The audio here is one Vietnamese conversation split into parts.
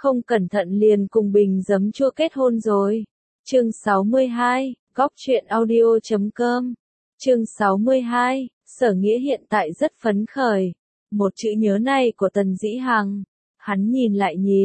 không cẩn thận liền cùng bình giấm chua kết hôn rồi. Chương 62, Góc truyện audio.com. Chương 62, Sở Nghĩa hiện tại rất phấn khởi. Một chữ nhớ này của Tần Dĩ Hằng. Hắn nhìn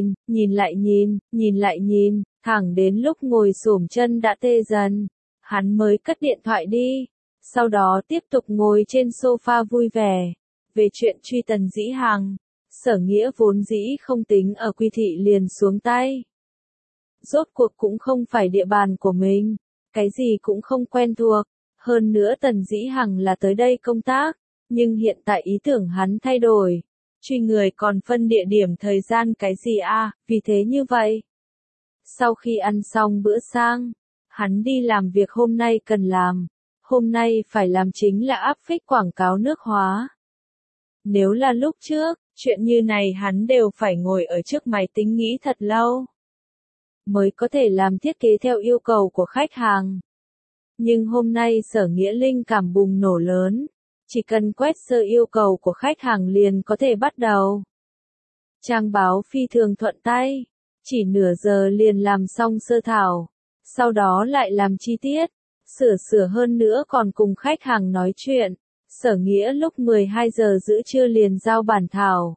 lại nhìn, thẳng đến lúc ngồi xổm chân đã tê dần. Hắn mới cất điện thoại đi. Sau đó tiếp tục ngồi trên sofa vui vẻ. Về chuyện truy Tần Dĩ Hằng, Sở Nghĩa vốn dĩ không tính ở Quy Thị liền xuống tay. Rốt cuộc cũng không phải địa bàn của mình, cái gì cũng không quen thuộc. Hơn nữa Tần Dĩ Hằng là tới đây công tác, nhưng hiện tại ý tưởng hắn thay đổi. Truy người còn phân địa điểm thời gian cái gì à, vì thế như vậy. Sau khi ăn xong bữa sang, hắn đi làm việc hôm nay cần làm. Hôm nay phải làm chính là áp phích quảng cáo nước hóa. Nếu là lúc trước, chuyện như này hắn đều phải ngồi ở trước máy tính nghĩ thật lâu, mới có thể làm thiết kế theo yêu cầu của khách hàng. Nhưng hôm nay Sở Nghĩa linh cảm bùng nổ lớn, chỉ cần quét sơ yêu cầu của khách hàng liền có thể bắt đầu. Trang báo phi thường thuận tay, chỉ nửa giờ liền làm xong sơ thảo, sau đó lại làm chi tiết, sửa hơn nữa còn cùng khách hàng nói chuyện. Sở Nghĩa lúc 12 giờ giữa trưa liền giao bản thảo.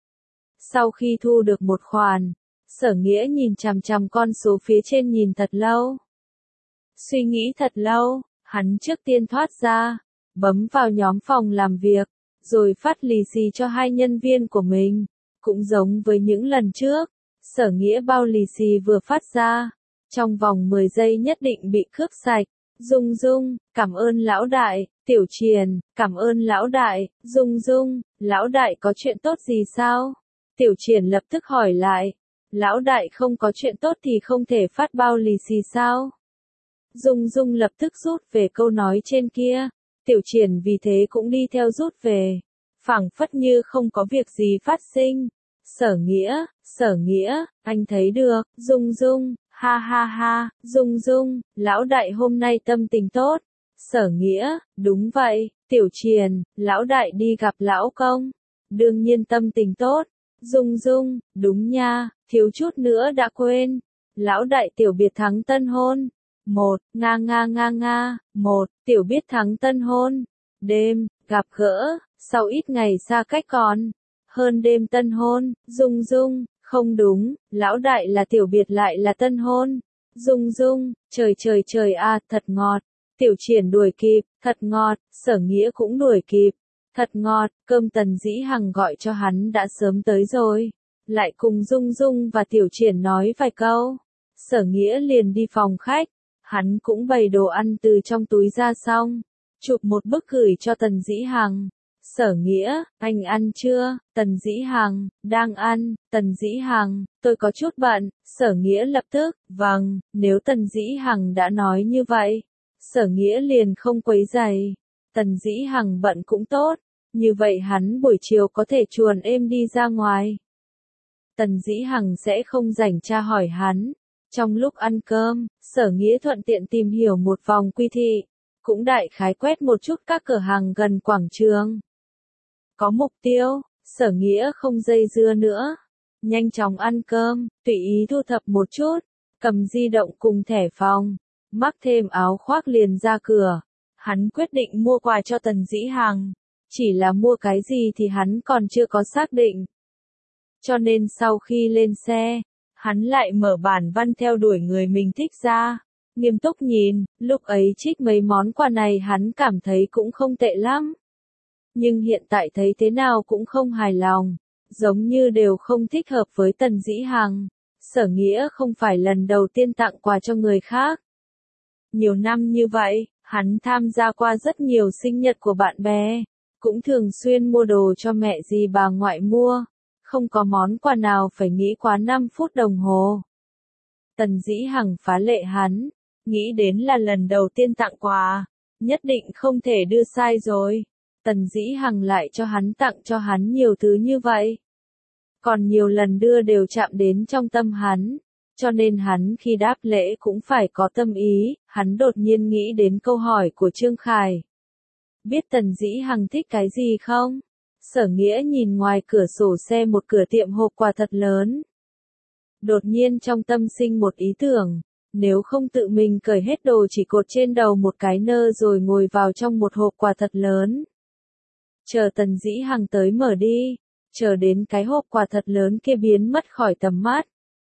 Sau khi thu được một khoản, Sở Nghĩa nhìn chằm chằm con số phía trên nhìn thật lâu. Suy nghĩ thật lâu, hắn trước tiên thoát ra, bấm vào nhóm phòng làm việc, rồi phát lì xì cho hai nhân viên của mình. Cũng giống với những lần trước, Sở Nghĩa bao lì xì vừa phát ra, trong vòng 10 giây nhất định bị cướp sạch. Dung, cảm ơn lão đại. Tiểu Triền, cảm ơn lão đại. Dung, lão đại có chuyện tốt gì sao? Tiểu Triền lập tức hỏi lại. Lão đại không có chuyện tốt thì không thể phát bao lì xì sao? Dung lập tức rút về câu nói trên kia. Tiểu Triền vì thế cũng đi theo rút về. Phảng phất như không có việc gì phát sinh. Sở Nghĩa, anh thấy được. Dung, ha, Dung, lão đại hôm nay tâm tình tốt. Sở Nghĩa, đúng vậy. Tiểu Triền, lão đại đi gặp lão công. Đương nhiên tâm tình tốt. Dung, đúng nha, thiếu chút nữa đã quên. Lão đại tiểu biệt thắng tân hôn. Tiểu biết thắng tân hôn. Đêm, gặp gỡ, sau ít ngày xa cách còn hơn đêm tân hôn. Dung, không đúng, lão đại là tiểu biệt lại là tân hôn. Dung, trời à, thật ngọt. Tiểu Triền đuổi kịp, thật ngọt. Sở Nghĩa cũng đuổi kịp, thật ngọt. Cơm Tần Dĩ Hằng gọi cho hắn đã sớm tới rồi, lại cùng Dung và Tiểu Triền nói vài câu. Sở Nghĩa liền đi phòng khách, hắn cũng bày đồ ăn từ trong túi ra xong, chụp một bức gửi cho Tần Dĩ Hằng. Sở Nghĩa, anh ăn chưa? Tần Dĩ Hằng, đang ăn. Tần Dĩ Hằng, tôi có chút bận. Sở Nghĩa lập tức, vâng, nếu Tần Dĩ Hằng đã nói như vậy, Sở Nghĩa liền không quấy rầy. Tần Dĩ Hằng bận cũng tốt, như vậy hắn buổi chiều có thể chuồn êm đi ra ngoài. Tần Dĩ Hằng sẽ không rảnh tra hỏi hắn. Trong lúc ăn cơm, Sở Nghĩa thuận tiện tìm hiểu một vòng Quy Thị, cũng đại khái quét một chút các cửa hàng gần quảng trường. Có mục tiêu, Sở Nghĩa không dây dưa nữa, nhanh chóng ăn cơm, tùy ý thu thập một chút, cầm di động cùng thẻ phòng, mắc thêm áo khoác liền ra cửa. Hắn quyết định mua quà cho Tần Dĩ Hằng, chỉ là mua cái gì thì hắn còn chưa có xác định. Cho nên sau khi lên xe, hắn lại mở bản văn theo đuổi người mình thích ra, nghiêm túc nhìn. Lúc ấy trích mấy món quà này hắn cảm thấy cũng không tệ lắm, nhưng hiện tại thấy thế nào cũng không hài lòng, giống như đều không thích hợp với Tần Dĩ Hằng. Sở Nghĩa không phải lần đầu tiên tặng quà cho người khác. Nhiều năm như vậy, hắn tham gia qua rất nhiều sinh nhật của bạn bè, cũng thường xuyên mua đồ cho mẹ dì bà ngoại mua, không có món quà nào phải nghĩ quá 5 phút đồng hồ. Tần Dĩ Hằng phá lệ hắn, nghĩ đến là lần đầu tiên tặng quà, nhất định không thể đưa sai rồi. Tần Dĩ Hằng lại cho hắn tặng cho hắn nhiều thứ như vậy. Còn nhiều lần đưa đều chạm đến trong tâm hắn, cho nên hắn khi đáp lễ cũng phải có tâm ý. Hắn đột nhiên nghĩ đến câu hỏi của Trương Khải. Biết Tần Dĩ Hằng thích cái gì không? Sở Nghĩa nhìn ngoài cửa sổ xe một cửa tiệm hộp quà thật lớn. Đột nhiên trong tâm sinh một ý tưởng, nếu không tự mình cởi hết đồ chỉ cột trên đầu một cái nơ rồi ngồi vào trong một hộp quà thật lớn. Chờ Tần Dĩ Hằng tới mở đi, chờ đến cái hộp quà thật lớn kia biến mất khỏi tầm mắt.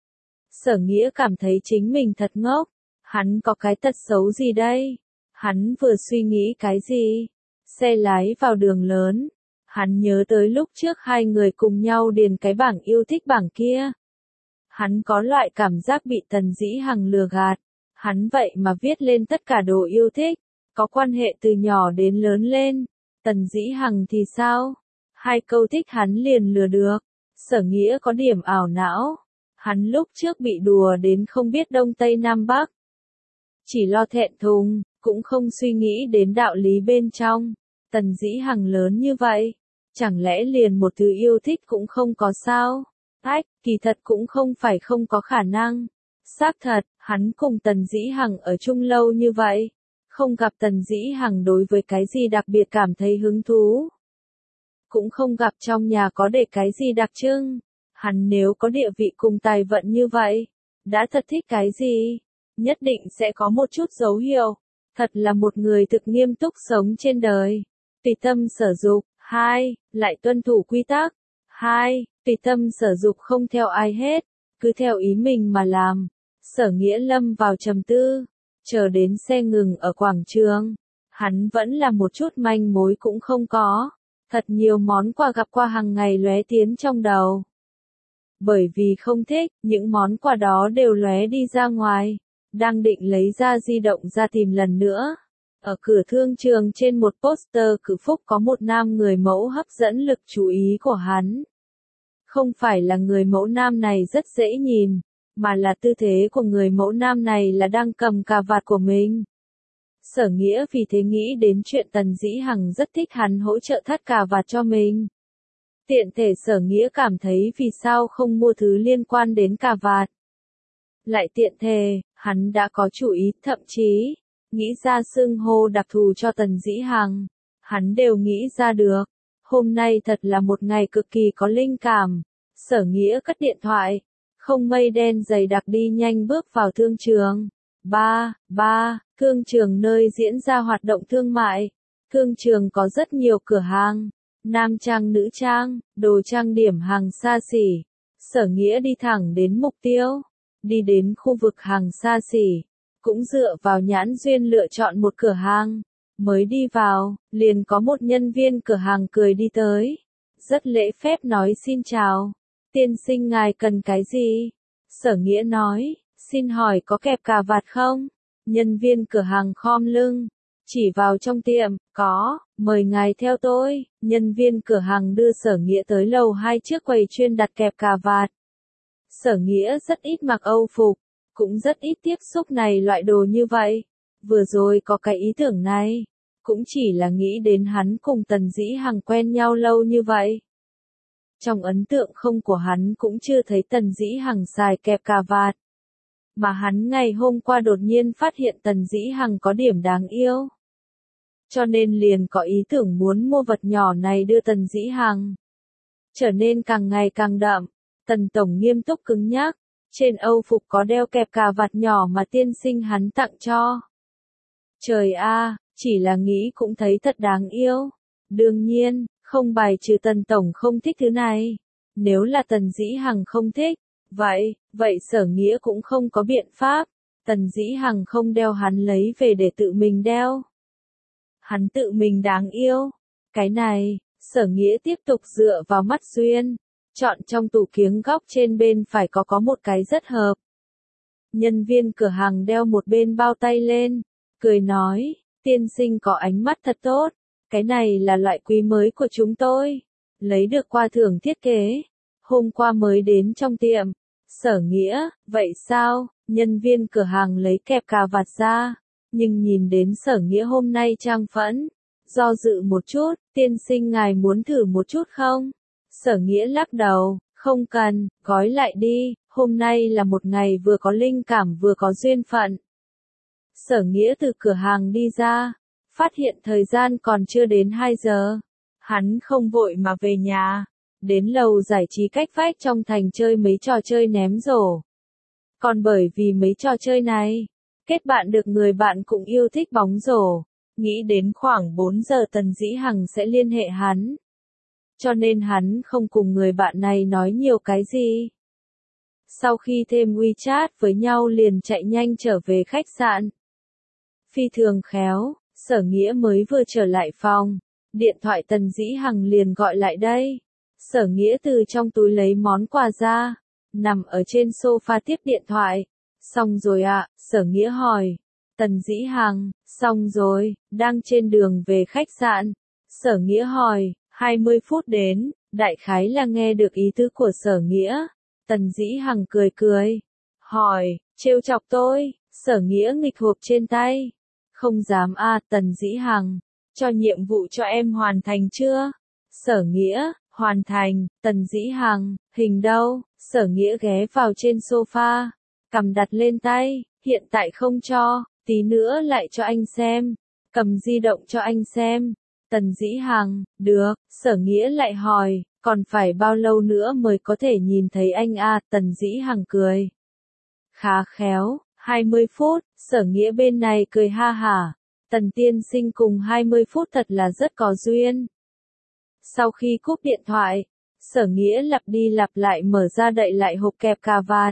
Sở Nghĩa cảm thấy chính mình thật ngốc, hắn có cái tật xấu gì đây? Hắn vừa suy nghĩ cái gì? Xe lái vào đường lớn, hắn nhớ tới lúc trước hai người cùng nhau điền cái bảng yêu thích bảng kia. Hắn có loại cảm giác bị Tần Dĩ Hằng lừa gạt, hắn vậy mà viết lên tất cả đồ yêu thích, có quan hệ từ nhỏ đến lớn lên. Tần Dĩ Hằng thì sao? Hai câu thích hắn liền lừa được. Sở Nghĩa có điểm ảo não. Hắn lúc trước bị đùa đến không biết Đông Tây Nam Bắc. Chỉ lo thẹn thùng, cũng không suy nghĩ đến đạo lý bên trong. Tần Dĩ Hằng lớn như vậy, chẳng lẽ liền một thứ yêu thích cũng không có sao? Kỳ thật cũng không phải không có khả năng. Xác thật, hắn cùng Tần Dĩ Hằng ở chung lâu như vậy, không gặp Tần Dĩ Hằng đối với cái gì đặc biệt cảm thấy hứng thú. Cũng không gặp trong nhà có để cái gì đặc trưng. Hắn nếu có địa vị cùng tài vận như vậy, đã thật thích cái gì, nhất định sẽ có một chút dấu hiệu. Thật là một người thực nghiêm túc sống trên đời. Tùy tâm sở dục. 2. Lại tuân thủ quy tắc. 2. Tùy tâm sở dục không theo ai hết, cứ theo ý mình mà làm. Sở Nghĩa lâm vào trầm tư, chờ đến xe ngừng ở quảng trường. Hắn vẫn là một chút manh mối cũng không có. Thật nhiều món quà gặp qua hàng ngày lóe tiến trong đầu. Bởi vì không thích, những món quà đó đều lóe đi ra ngoài. Đang định lấy ra di động ra tìm lần nữa. Ở cửa thương trường trên một poster cử phúc có một nam người mẫu hấp dẫn lực chú ý của hắn. Không phải là người mẫu nam này rất dễ nhìn, mà là tư thế của người mẫu nam này là đang cầm cà vạt của mình. Sở Nghĩa vì thế nghĩ đến chuyện Tần Dĩ Hằng rất thích hắn hỗ trợ thắt cà vạt cho mình. Tiện thể Sở Nghĩa cảm thấy vì sao không mua thứ liên quan đến cà vạt. Lại tiện thể, hắn đã có chủ ý, thậm chí nghĩ ra xưng hô đặc thù cho Tần Dĩ Hằng. Hắn đều nghĩ ra được. Hôm nay thật là một ngày cực kỳ có linh cảm. Sở Nghĩa cất điện thoại, không mây đen dày đặc đi nhanh bước vào thương trường. Thương trường nơi diễn ra hoạt động thương mại. Thương trường có rất nhiều cửa hàng, nam trang nữ trang, đồ trang điểm hàng xa xỉ. Sở Nghĩa đi thẳng đến mục tiêu, đi đến khu vực hàng xa xỉ, cũng dựa vào nhãn duyên lựa chọn một cửa hàng. Mới đi vào, liền có một nhân viên cửa hàng cười đi tới. Rất lễ phép nói xin chào. Tiên sinh ngài cần cái gì? Sở Nghĩa nói, xin hỏi có kẹp cà vạt không? Nhân viên cửa hàng khom lưng, chỉ vào trong tiệm, có, mời ngài theo tôi. Nhân viên cửa hàng đưa Sở Nghĩa tới lầu 2 trước quầy chuyên đặt kẹp cà vạt. Sở Nghĩa rất ít mặc Âu phục, cũng rất ít tiếp xúc này loại đồ như vậy. Vừa rồi có cái ý tưởng này, cũng chỉ là nghĩ đến hắn cùng Tần Dĩ Hằng quen nhau lâu như vậy. Trong ấn tượng không của hắn cũng chưa thấy Tần Dĩ Hằng xài kẹp cà vạt. Mà hắn ngày hôm qua đột nhiên phát hiện Tần Dĩ Hằng có điểm đáng yêu. Cho nên liền có ý tưởng muốn mua vật nhỏ này đưa Tần Dĩ Hằng. Trở nên càng ngày càng đậm, Tần Tổng nghiêm túc cứng nhắc. Trên Âu phục có đeo kẹp cà vạt nhỏ mà tiên sinh hắn tặng cho. Trời a, chỉ là nghĩ cũng thấy thật đáng yêu. Đương nhiên, không bài trừ Tần Tổng không thích thứ này. Nếu là Tần Dĩ Hằng không thích, vậy Sở Nghĩa cũng không có biện pháp. Tần Dĩ Hằng không đeo hắn lấy về để tự mình đeo. Hắn tự mình đáng yêu. Cái này, Sở Nghĩa tiếp tục dựa vào mắt duyên. Chọn trong tủ kiếng góc trên bên phải có một cái rất hợp. Nhân viên cửa hàng đeo một bên bao tay lên, cười nói, tiên sinh có ánh mắt thật tốt. Cái này là loại quý mới của chúng tôi. Lấy được qua thưởng thiết kế. Hôm qua mới đến trong tiệm. Sở Nghĩa, vậy sao? Nhân viên cửa hàng lấy kẹp cà vạt ra. Nhưng nhìn đến Sở Nghĩa hôm nay trang phẫn. Do dự một chút, tiên sinh ngài muốn thử một chút không? Sở Nghĩa lắc đầu, không cần, gói lại đi, hôm nay là một ngày vừa có linh cảm vừa có duyên phận. Sở Nghĩa từ cửa hàng đi ra, phát hiện thời gian còn chưa đến 2 giờ. Hắn không vội mà về nhà. đến lầu giải trí cách vách trong thành chơi mấy trò chơi ném rổ. Còn bởi vì mấy trò chơi này, kết bạn được người bạn cũng yêu thích bóng rổ, nghĩ đến khoảng 4 giờ Tần Dĩ Hằng sẽ liên hệ hắn. Cho nên hắn không cùng người bạn này nói nhiều cái gì. Sau khi thêm WeChat với nhau liền chạy nhanh trở về khách sạn. Phi thường khéo, Sở Nghĩa mới vừa trở lại phòng, điện thoại Tần Dĩ Hằng liền gọi lại đây. Sở Nghĩa từ trong túi lấy món quà ra, nằm ở trên sofa tiếp điện thoại. Xong rồi ạ, Sở Nghĩa hỏi. Tần Dĩ Hằng, xong rồi, đang trên đường về khách sạn. Sở Nghĩa hỏi, 20 phút đến, đại khái là nghe được ý tứ của Sở Nghĩa. Tần Dĩ Hằng cười cười, hỏi, trêu chọc tôi. Sở Nghĩa nghịch hộp trên tay. Không dám a, Tần Dĩ Hằng, cho nhiệm vụ cho em hoàn thành chưa? Sở Nghĩa, hoàn thành. Tần Dĩ Hằng, hình đâu? Sở Nghĩa ghé vào trên sofa, cầm đặt lên tay, hiện tại không cho, tí nữa lại cho anh xem. Cầm di động cho anh xem. Tần Dĩ Hằng, được. Sở Nghĩa lại hỏi, còn phải bao lâu nữa mới có thể nhìn thấy anh a? Tần Dĩ Hằng cười. Khá khéo, 20 phút, Sở Nghĩa bên này cười ha hả. Tần tiên sinh cùng 20 phút thật là rất có duyên. Sau khi cúp điện thoại, Sở Nghĩa lặp đi lặp lại mở ra đậy lại hộp kẹp cà vạt.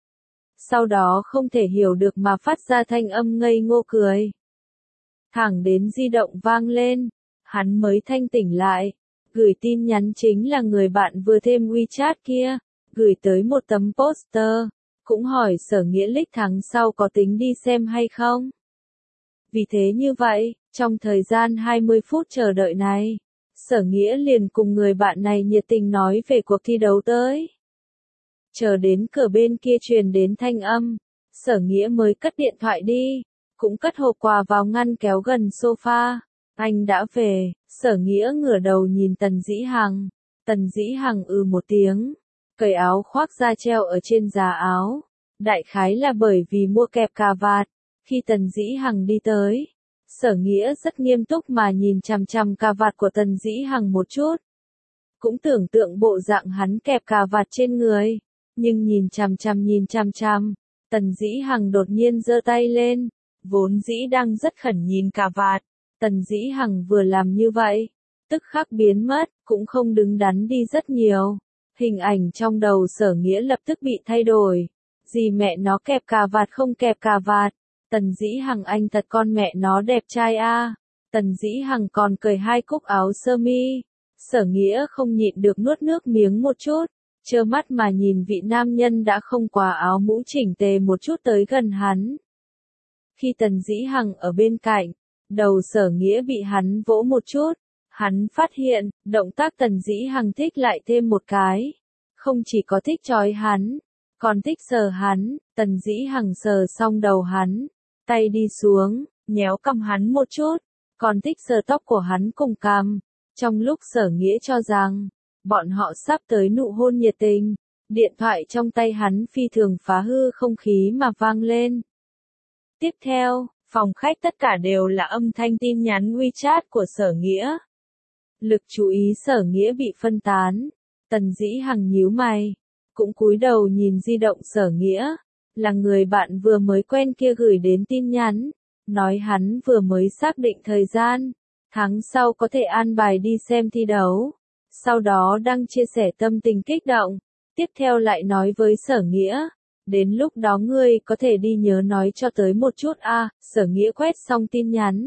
Sau đó không thể hiểu được mà phát ra thanh âm ngây ngô cười. Thẳng đến di động vang lên, hắn mới thanh tỉnh lại. Gửi tin nhắn chính là người bạn vừa thêm WeChat kia, gửi tới một tấm poster, cũng hỏi Sở Nghĩa lịch tháng sau có tính đi xem hay không. Vì thế như vậy, trong thời gian 20 phút chờ đợi này, Sở Nghĩa liền cùng người bạn này nhiệt tình nói về cuộc thi đấu tới. Chờ đến cửa bên kia truyền đến thanh âm, Sở Nghĩa mới cất điện thoại đi, cũng cất hộp quà vào ngăn kéo gần sofa. Anh đã về. Sở Nghĩa ngửa đầu nhìn Tần Dĩ Hằng. Tần Dĩ Hằng một tiếng, cởi áo khoác ra treo ở trên giá áo. Đại khái là bởi vì mua kẹp cà vạt. Khi Tần Dĩ Hằng đi tới, Sở Nghĩa rất nghiêm túc mà nhìn chằm chằm cà vạt của Tần Dĩ Hằng một chút. Cũng tưởng tượng bộ dạng hắn kẹp cà vạt trên người, nhưng nhìn chằm chằm, Tần Dĩ Hằng đột nhiên giơ tay lên, vốn dĩ đang rất khẩn nhìn cà vạt. Tần Dĩ Hằng vừa làm như vậy, tức khắc biến mất, cũng không đứng đắn đi rất nhiều. Hình ảnh trong đầu Sở Nghĩa lập tức bị thay đổi. Gì mẹ nó kẹp cà vạt không kẹp cà vạt. Tần Dĩ Hằng anh thật con mẹ nó đẹp trai a. Tần Dĩ Hằng còn cởi 2 cúc áo sơ mi. Sở Nghĩa không nhịn được nuốt nước miếng một chút, trơ mắt mà nhìn vị nam nhân đã không quá áo mũ chỉnh tề một chút tới gần hắn. Khi Tần Dĩ Hằng ở bên cạnh, đầu Sở Nghĩa bị hắn vỗ một chút, hắn phát hiện, động tác Tần Dĩ Hằng thích lại thêm một cái. Không chỉ có thích chói hắn, còn thích sờ hắn. Tần Dĩ Hằng sờ xong đầu hắn, tay đi xuống, nhéo cằm hắn một chút, còn thích sờ tóc của hắn cùng cằm. Trong lúc Sở Nghĩa cho rằng, bọn họ sắp tới nụ hôn nhiệt tình, điện thoại trong tay hắn phi thường phá hư không khí mà vang lên. Tiếp theo, phòng khách tất cả đều là âm thanh tin nhắn WeChat của Sở Nghĩa. Lực chú ý Sở Nghĩa bị phân tán. Tần Dĩ Hằng nhíu mày, cũng cúi đầu nhìn di động Sở Nghĩa, là người bạn vừa mới quen kia gửi đến tin nhắn, nói hắn vừa mới xác định thời gian, tháng sau có thể an bài đi xem thi đấu. Sau đó đăng chia sẻ tâm tình kích động, tiếp theo lại nói với Sở Nghĩa, đến lúc đó ngươi có thể đi nhớ nói cho tới một chút a. Sở Nghĩa quét xong tin nhắn,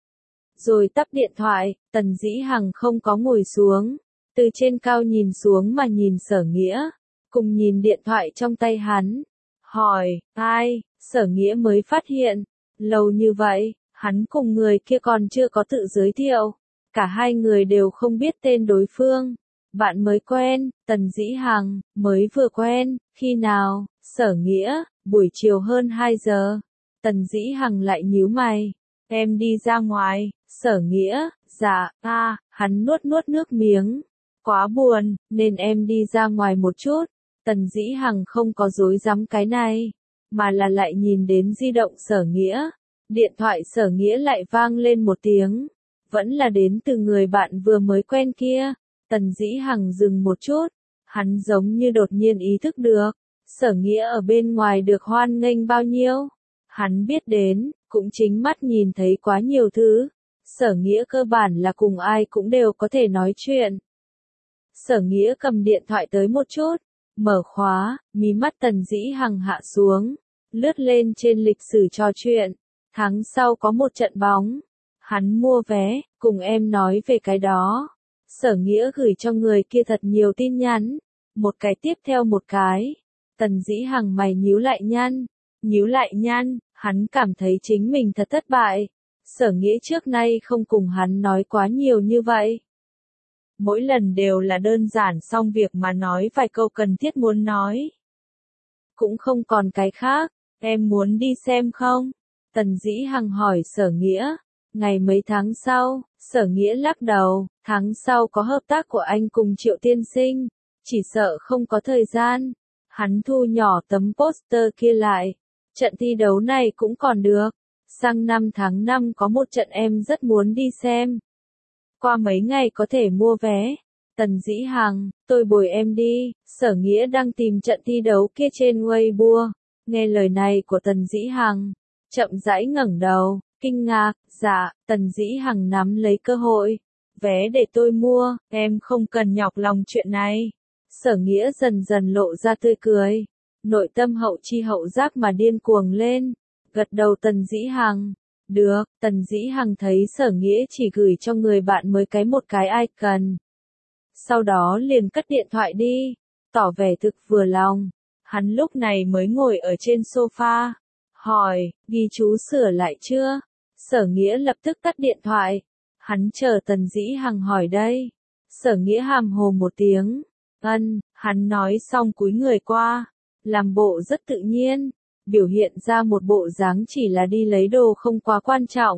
rồi tắt điện thoại. Tần Dĩ Hằng không có ngồi xuống, từ trên cao nhìn xuống mà nhìn Sở Nghĩa, cùng nhìn điện thoại trong tay hắn, hỏi, ai? Sở Nghĩa mới phát hiện, lâu như vậy, hắn cùng người kia còn chưa có tự giới thiệu, cả hai người đều không biết tên đối phương. Bạn mới quen. Tần Dĩ Hằng, mới vừa quen, khi nào? Sở Nghĩa, buổi chiều hơn 2 giờ. Tần Dĩ Hằng lại nhíu mày, em đi ra ngoài. Sở Nghĩa, dạ, hắn nuốt nước miếng, quá buồn, nên em đi ra ngoài một chút. Tần Dĩ Hằng không có dối dám cái này, mà là lại nhìn đến di động Sở Nghĩa. Điện thoại Sở Nghĩa lại vang lên một tiếng, vẫn là đến từ người bạn vừa mới quen kia. Tần Dĩ Hằng dừng một chút, hắn giống như đột nhiên ý thức được, Sở Nghĩa ở bên ngoài được hoan nghênh bao nhiêu. Hắn biết đến, cũng chính mắt nhìn thấy quá nhiều thứ. Sở Nghĩa cơ bản là cùng ai cũng đều có thể nói chuyện. Sở Nghĩa cầm điện thoại tới một chút, mở khóa, mí mắt Tần Dĩ Hằng hạ xuống, lướt lên trên lịch sử trò chuyện. Tháng sau có một trận bóng, hắn mua vé, cùng em nói về cái đó. Sở Nghĩa gửi cho người kia thật nhiều tin nhắn, một cái tiếp theo một cái. Tần Dĩ Hằng mày nhíu lại nhăn, hắn cảm thấy chính mình thật thất bại. Sở Nghĩa trước nay không cùng hắn nói quá nhiều như vậy. Mỗi lần đều là đơn giản xong việc mà nói vài câu cần thiết muốn nói. Cũng không còn cái khác, em muốn đi xem không? Tần Dĩ Hằng hỏi Sở Nghĩa. Ngày mấy tháng sau, Sở Nghĩa lắc đầu, tháng sau có hợp tác của anh cùng Triệu tiên sinh, chỉ sợ không có thời gian. Hắn thu nhỏ tấm poster kia lại, trận thi đấu này cũng còn được, sang năm tháng 5 có một trận em rất muốn đi xem. Qua mấy ngày có thể mua vé. Tần Dĩ Hằng, tôi bồi em đi. Sở Nghĩa đang tìm trận thi đấu kia trên Weibo. Nghe lời này của Tần Dĩ Hằng, chậm rãi ngẩng đầu, kinh ngạc, dạ. Tần Dĩ Hằng nắm lấy cơ hội. Vé để tôi mua, em không cần nhọc lòng chuyện này. Sở Nghĩa dần dần lộ ra tươi cười. Nội tâm hậu chi hậu giác mà điên cuồng lên. Gật đầu Tần Dĩ Hằng. Được, Tần Dĩ Hằng thấy Sở Nghĩa chỉ gửi cho người bạn mới một cái icon. Sau đó liền cất điện thoại đi, tỏ vẻ thực vừa lòng. Hắn lúc này mới ngồi ở trên sofa, hỏi, ghi chú sửa lại chưa? Sở Nghĩa lập tức tắt điện thoại. Hắn chờ Tần Dĩ Hằng hỏi đây. Sở Nghĩa hàm hồ một tiếng. Hắn nói xong cúi người qua, làm bộ rất tự nhiên, biểu hiện ra một bộ dáng chỉ là đi lấy đồ không quá quan trọng.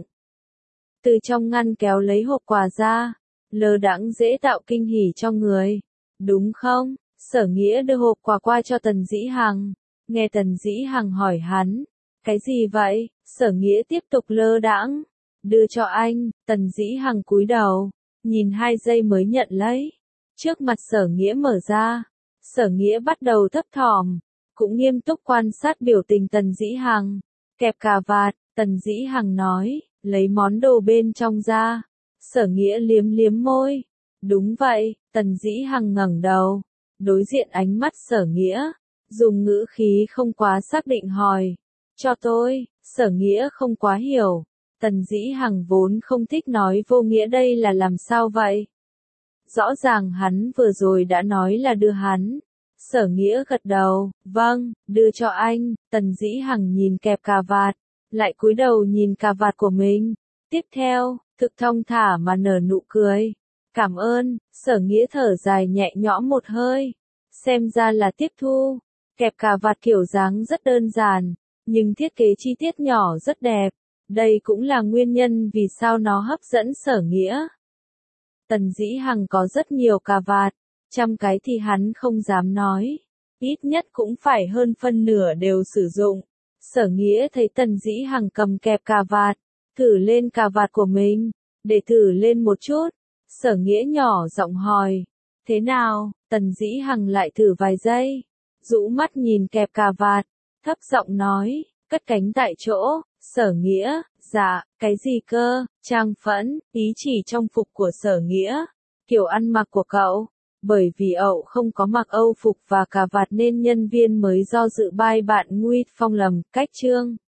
Từ trong ngăn kéo lấy hộp quà ra, lơ đãng dễ tạo kinh hỉ cho người. Đúng không? Sở Nghĩa đưa hộp quà qua cho Tần Dĩ Hằng. Nghe Tần Dĩ Hằng hỏi hắn, cái gì vậy? Sở Nghĩa tiếp tục lơ đãng. Đưa cho anh. Tần Dĩ Hằng cúi đầu, nhìn 2 giây mới nhận lấy. Trước mặt Sở Nghĩa mở ra, Sở Nghĩa bắt đầu thấp thỏm, cũng nghiêm túc quan sát biểu tình Tần Dĩ Hằng. Kẹp cà vạt, Tần Dĩ Hằng nói, lấy món đồ bên trong ra. Sở Nghĩa liếm liếm môi. Đúng vậy. Tần Dĩ Hằng ngẩng đầu, đối diện ánh mắt Sở Nghĩa, dùng ngữ khí không quá xác định hỏi, cho tôi. Sở Nghĩa không quá hiểu. Tần Dĩ Hằng vốn không thích nói vô nghĩa, đây là làm sao vậy? Rõ ràng hắn vừa rồi đã nói là đưa hắn. Sở Nghĩa gật đầu, vâng, đưa cho anh. Tần Dĩ Hằng nhìn kẹp cà vạt, lại cúi đầu nhìn cà vạt của mình. Tiếp theo, thực thong thả mà nở nụ cười. Cảm ơn. Sở Nghĩa thở dài nhẹ nhõm một hơi. Xem ra là tiếp thu. Kẹp cà vạt kiểu dáng rất đơn giản, nhưng thiết kế chi tiết nhỏ rất đẹp. Đây cũng là nguyên nhân vì sao nó hấp dẫn Sở Nghĩa. Tần Dĩ Hằng có rất nhiều cà vạt, 100 cái thì hắn không dám nói. Ít nhất cũng phải hơn phân nửa đều sử dụng. Sở Nghĩa thấy Tần Dĩ Hằng cầm kẹp cà vạt, thử lên cà vạt của mình, để thử lên một chút. Sở Nghĩa nhỏ giọng hỏi, thế nào? Tần Dĩ Hằng lại thử vài giây, rũ mắt nhìn kẹp cà vạt, thấp giọng nói, cất cánh tại chỗ. Sở Nghĩa, dạ, cái gì cơ? Trang phẫn, ý chỉ trong phục của Sở Nghĩa, kiểu ăn mặc của cậu. Bởi vì ậu không có mặc Âu phục và cà vạt nên nhân viên mới do dự bai bạn Nguy Phong lầm cách chương.